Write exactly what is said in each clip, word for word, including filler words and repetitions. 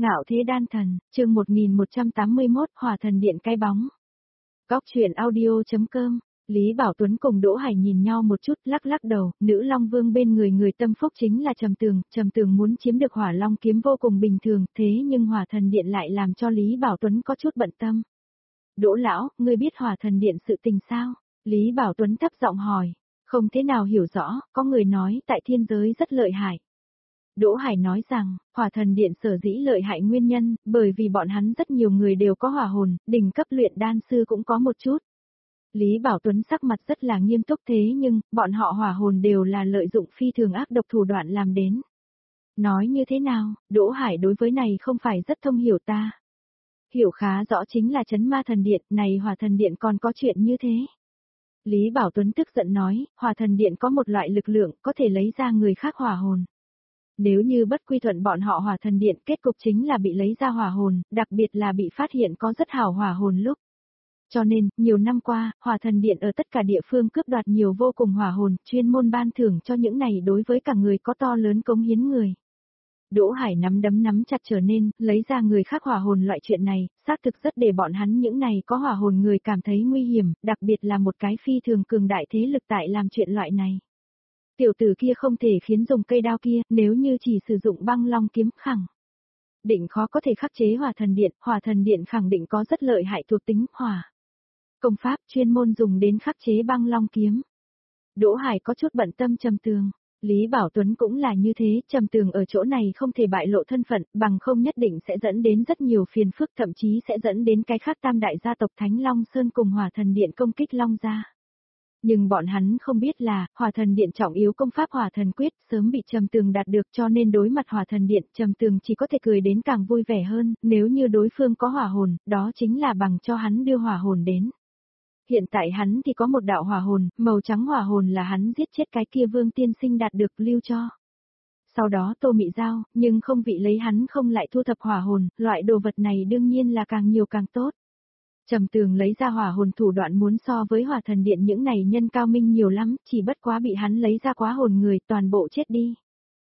Ngạo thế đan thần, chương một nghìn một trăm tám mươi mốt, Hỏa thần điện cái bóng. Góc truyện audio.com, Lý Bảo Tuấn cùng Đỗ Hải nhìn nhau một chút, lắc lắc đầu, nữ Long Vương bên người người tâm phúc chính là Trầm Tường, Trầm Tường muốn chiếm được Hỏa Long kiếm vô cùng bình thường, thế nhưng Hỏa thần điện lại làm cho Lý Bảo Tuấn có chút bận tâm. Đỗ lão, ngươi biết Hỏa thần điện sự tình sao? Lý Bảo Tuấn thấp giọng hỏi, không thế nào hiểu rõ, có người nói tại thiên giới rất lợi hại. Đỗ Hải nói rằng, Hỏa thần điện sở dĩ lợi hại nguyên nhân, bởi vì bọn hắn rất nhiều người đều có hỏa hồn, đỉnh cấp luyện đan sư cũng có một chút. Lý Bảo Tuấn sắc mặt rất là nghiêm túc thế nhưng, bọn họ hỏa hồn đều là lợi dụng phi thường ác độc thủ đoạn làm đến. Nói như thế nào, Đỗ Hải đối với này không phải rất thông hiểu ta. Hiểu khá rõ chính là Chấn Ma thần điện, này Hỏa thần điện còn có chuyện như thế. Lý Bảo Tuấn tức giận nói, Hỏa thần điện có một loại lực lượng có thể lấy ra người khác hỏa hồn. Nếu như bất quy thuận bọn họ Hỏa thần điện, kết cục chính là bị lấy ra hỏa hồn, đặc biệt là bị phát hiện có rất hảo hỏa hồn lúc. Cho nên, nhiều năm qua, Hỏa thần điện ở tất cả địa phương cướp đoạt nhiều vô cùng hỏa hồn, chuyên môn ban thưởng cho những này đối với cả người có to lớn cống hiến người. Đỗ Hải nắm đấm nắm chặt trở nên, lấy ra người khác hỏa hồn loại chuyện này, xác thực rất để bọn hắn những này có hỏa hồn người cảm thấy nguy hiểm, đặc biệt là một cái phi thường cường đại thế lực tại làm chuyện loại này. Tiểu tử kia không thể khiến dùng cây đao kia, nếu như chỉ sử dụng băng long kiếm khẳng định khó có thể khắc chế Hỏa thần điện, Hỏa thần điện khẳng định có rất lợi hại thuộc tính hỏa công pháp chuyên môn dùng đến khắc chế băng long kiếm. Đỗ Hải có chút bận tâm Trầm Tường, Lý Bảo Tuấn cũng là như thế, Trầm Tường ở chỗ này không thể bại lộ thân phận, bằng không nhất định sẽ dẫn đến rất nhiều phiền phức, thậm chí sẽ dẫn đến cái khác tam đại gia tộc Thánh Long Sơn cùng Hỏa thần điện công kích Long gia. Nhưng bọn hắn không biết là, Hỏa thần điện trọng yếu công pháp Hỏa thần quyết sớm bị Trầm Tường đạt được, cho nên đối mặt Hỏa thần điện, Trầm Tường chỉ có thể cười đến càng vui vẻ hơn, nếu như đối phương có hỏa hồn, đó chính là bằng cho hắn đưa hỏa hồn đến. Hiện tại hắn thì có một đạo hỏa hồn, màu trắng hỏa hồn là hắn giết chết cái kia Vương tiên sinh đạt được lưu cho. Sau đó Tô Mị giao, nhưng không vị lấy hắn không lại thu thập hỏa hồn, loại đồ vật này đương nhiên là càng nhiều càng tốt. Trầm Tường lấy ra hỏa hồn thủ đoạn muốn so với Hỏa thần điện những này nhân cao minh nhiều lắm, chỉ bất quá bị hắn lấy ra quá hồn người, toàn bộ chết đi.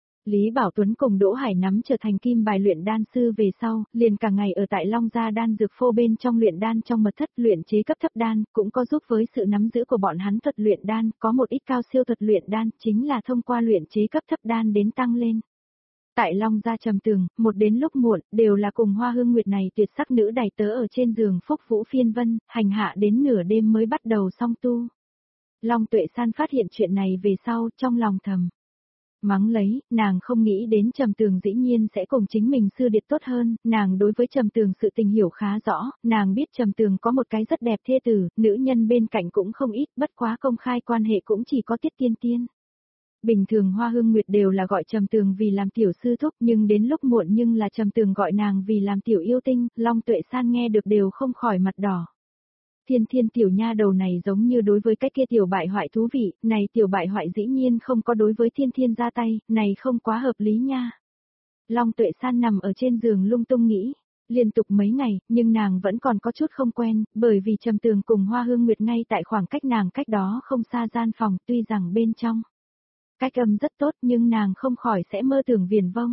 Lý Bảo Tuấn cùng Đỗ Hải nắm trở thành kim bài luyện đan sư về sau, liền cả ngày ở tại Long gia đan dược phô bên trong luyện đan trong mật thất luyện chế cấp thấp đan, cũng có giúp với sự nắm giữ của bọn hắn thuật luyện đan, có một ít cao siêu thuật luyện đan, chính là thông qua luyện chế cấp thấp đan đến tăng lên. Tại Long gia Trầm Tường, một đến lúc muộn, đều là cùng Hoa Hương Nguyệt này tuyệt sắc nữ đày tớ ở trên giường phúc vũ phiên vân, hành hạ đến nửa đêm mới bắt đầu song tu. Long Tuệ San phát hiện chuyện này về sau, trong lòng thầm mắng lấy, nàng không nghĩ đến Trầm Tường dĩ nhiên sẽ cùng chính mình sư điệt tốt hơn, nàng đối với Trầm Tường sự tình hiểu khá rõ, nàng biết Trầm Tường có một cái rất đẹp thê tử, nữ nhân bên cạnh cũng không ít, bất quá công khai quan hệ cũng chỉ có Tiết Tiên Tiên. Bình thường Hoa Hương Nguyệt đều là gọi Trầm Tường vì làm tiểu sư thúc, nhưng đến lúc muộn nhưng là Trầm Tường gọi nàng vì làm tiểu yêu tinh, Long Tuệ San nghe được đều không khỏi mặt đỏ. Thiên Thiên tiểu nha đầu này giống như đối với cái kia tiểu bại hoại thú vị, này tiểu bại hoại dĩ nhiên không có đối với Thiên Thiên ra tay, này không quá hợp lý nha. Long Tuệ San nằm ở trên giường lung tung nghĩ, liên tục mấy ngày, nhưng nàng vẫn còn có chút không quen, bởi vì Trầm Tường cùng Hoa Hương Nguyệt ngay tại khoảng cách nàng cách đó không xa gian phòng, tuy rằng bên trong cách âm rất tốt nhưng nàng không khỏi sẽ mơ tưởng viển vông.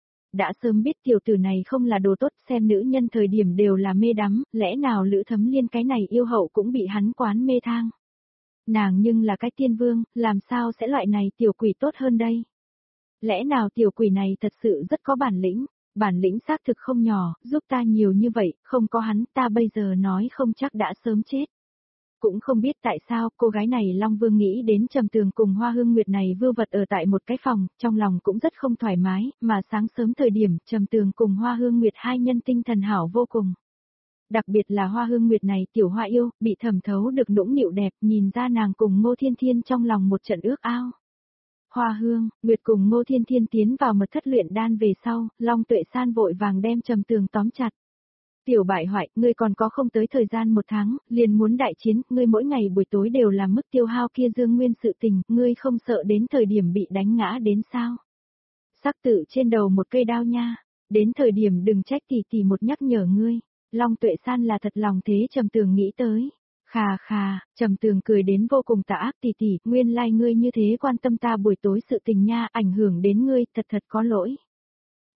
Đã sớm biết tiểu tử này không là đồ tốt, xem nữ nhân thời điểm đều là mê đắm, lẽ nào Lữ Thấm Liên cái này yêu hậu cũng bị hắn quán mê thang. Nàng nhưng là cái tiên vương, làm sao sẽ loại này tiểu quỷ tốt hơn đây? Lẽ nào tiểu quỷ này thật sự rất có bản lĩnh, bản lĩnh xác thực không nhỏ, giúp ta nhiều như vậy, không có hắn ta bây giờ nói không chắc đã sớm chết. Cũng không biết tại sao cô gái này Long Vương nghĩ đến Trầm Tường cùng Hoa Hương Nguyệt này vưu vật ở tại một cái phòng, trong lòng cũng rất không thoải mái, mà sáng sớm thời điểm Trầm Tường cùng Hoa Hương Nguyệt hai nhân tinh thần hảo vô cùng. Đặc biệt là Hoa Hương Nguyệt này tiểu hoa yêu, bị thẩm thấu được nũng nịu đẹp, nhìn ra nàng cùng Ngô Thiên Thiên trong lòng một trận ước ao. Hoa Hương, Nguyệt cùng Ngô Thiên Thiên tiến vào mật thất luyện đan về sau, Long Tuệ San vội vàng đem Trầm Tường tóm chặt. Tiểu bại hoại, ngươi còn có không tới thời gian một tháng, liền muốn đại chiến, ngươi mỗi ngày buổi tối đều làm mức tiêu hao kia dương nguyên sự tình, ngươi không sợ đến thời điểm bị đánh ngã đến sao? Sắc tự trên đầu một cây đao nha, đến thời điểm đừng trách tỷ tỷ một nhắc nhở ngươi. Long Tuệ San là thật lòng thế Trầm Tường nghĩ tới. Khà khà, Trầm Tường cười đến vô cùng tà ác tỷ tỷ, nguyên lai like ngươi như thế quan tâm ta buổi tối sự tình nha, ảnh hưởng đến ngươi, thật thật có lỗi.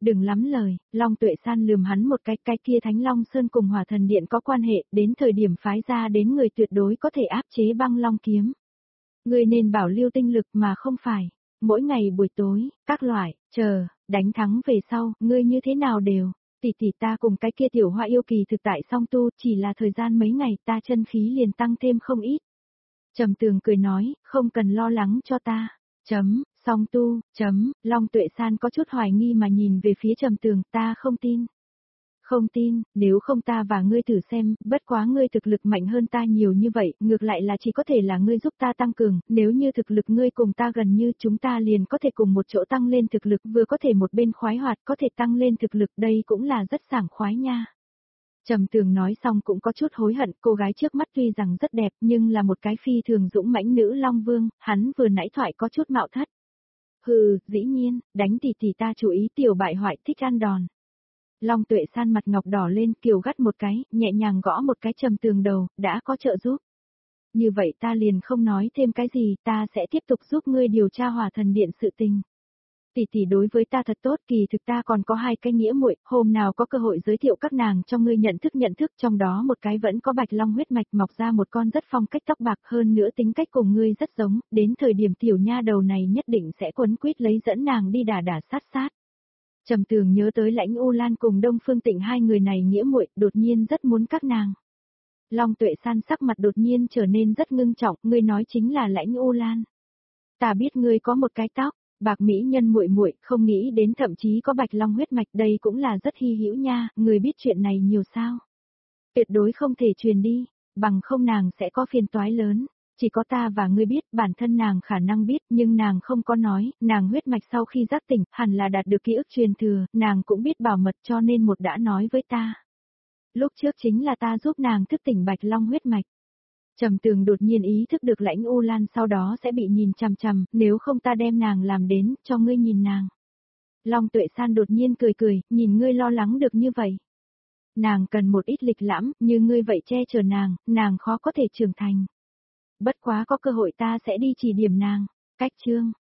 Đừng lắm lời, Long Tuệ San lườm hắn một cái, cái kia Thánh Long Sơn cùng Hỏa Thần Điện có quan hệ, đến thời điểm phái ra đến người tuyệt đối có thể áp chế băng long kiếm. Ngươi nên bảo lưu tinh lực mà không phải, mỗi ngày buổi tối, các loại, chờ, đánh thắng về sau, ngươi như thế nào đều, tỷ tỷ ta cùng cái kia tiểu hoa yêu kỳ thực tại song tu, chỉ là thời gian mấy ngày ta chân khí liền tăng thêm không ít. Trầm Tường cười nói, không cần lo lắng cho ta, chấm, song tu, chấm, Long Tuệ San có chút hoài nghi mà nhìn về phía Trầm Tường, ta không tin. Không tin, nếu không ta và ngươi thử xem, bất quá ngươi thực lực mạnh hơn ta nhiều như vậy, ngược lại là chỉ có thể là ngươi giúp ta tăng cường, nếu như thực lực ngươi cùng ta gần như chúng ta liền có thể cùng một chỗ tăng lên thực lực, vừa có thể một bên khoái hoạt có thể tăng lên thực lực, đây cũng là rất sảng khoái nha. Trầm Tường nói xong cũng có chút hối hận, cô gái trước mắt tuy rằng rất đẹp nhưng là một cái phi thường dũng mãnh nữ Long Vương, hắn vừa nãy thoại có chút mạo thất. Hừ, dĩ nhiên, đánh tỷ tỷ ta chú ý tiểu bại hoại thích ăn đòn. Long Tuệ San mặt ngọc đỏ lên, kiều gắt một cái, nhẹ nhàng gõ một cái Trầm Tường đầu, đã có trợ giúp. Như vậy ta liền không nói thêm cái gì, ta sẽ tiếp tục giúp ngươi điều tra Hỏa Thần Điện sự tình. Tỷ tỷ đối với ta thật tốt, kỳ thực ta còn có hai cái nghĩa muội, hôm nào có cơ hội giới thiệu các nàng cho ngươi nhận thức nhận thức, trong đó một cái vẫn có bạch long huyết mạch mọc ra một con rất phong cách tóc bạc, hơn nữa tính cách cùng ngươi rất giống, đến thời điểm tiểu nha đầu này nhất định sẽ quấn quýt lấy dẫn nàng đi đả đả sát sát. Trầm Tường nhớ tới Lãnh U Lan cùng Đông Phương Tịnh hai người này nghĩa muội, đột nhiên rất muốn các nàng. Long Tuệ San sắc mặt đột nhiên trở nên rất ngưng trọng, ngươi nói chính là Lãnh U Lan. Ta biết ngươi có một cái tóc bạc mỹ nhân muội muội, không nghĩ đến thậm chí có bạch long huyết mạch, đây cũng là rất hy hữu nha, người biết chuyện này nhiều sao? Tuyệt đối không thể truyền đi, bằng không nàng sẽ có phiền toái lớn. Chỉ có ta và ngươi biết, bản thân nàng khả năng biết, nhưng nàng không có nói, nàng huyết mạch sau khi giác tỉnh, hẳn là đạt được ký ức truyền thừa, nàng cũng biết bảo mật cho nên một đã nói với ta. Lúc trước chính là ta giúp nàng thức tỉnh bạch long huyết mạch. Trầm Tường đột nhiên ý thức được Lãnh U Lan sau đó sẽ bị nhìn chằm chằm, nếu không ta đem nàng làm đến, cho ngươi nhìn nàng. Long Tuệ San đột nhiên cười cười, nhìn ngươi lo lắng được như vậy. Nàng cần một ít lịch lãm, như ngươi vậy che chở nàng, nàng khó có thể trưởng thành. Bất quá có cơ hội ta sẽ đi chỉ điểm nàng. Cách chương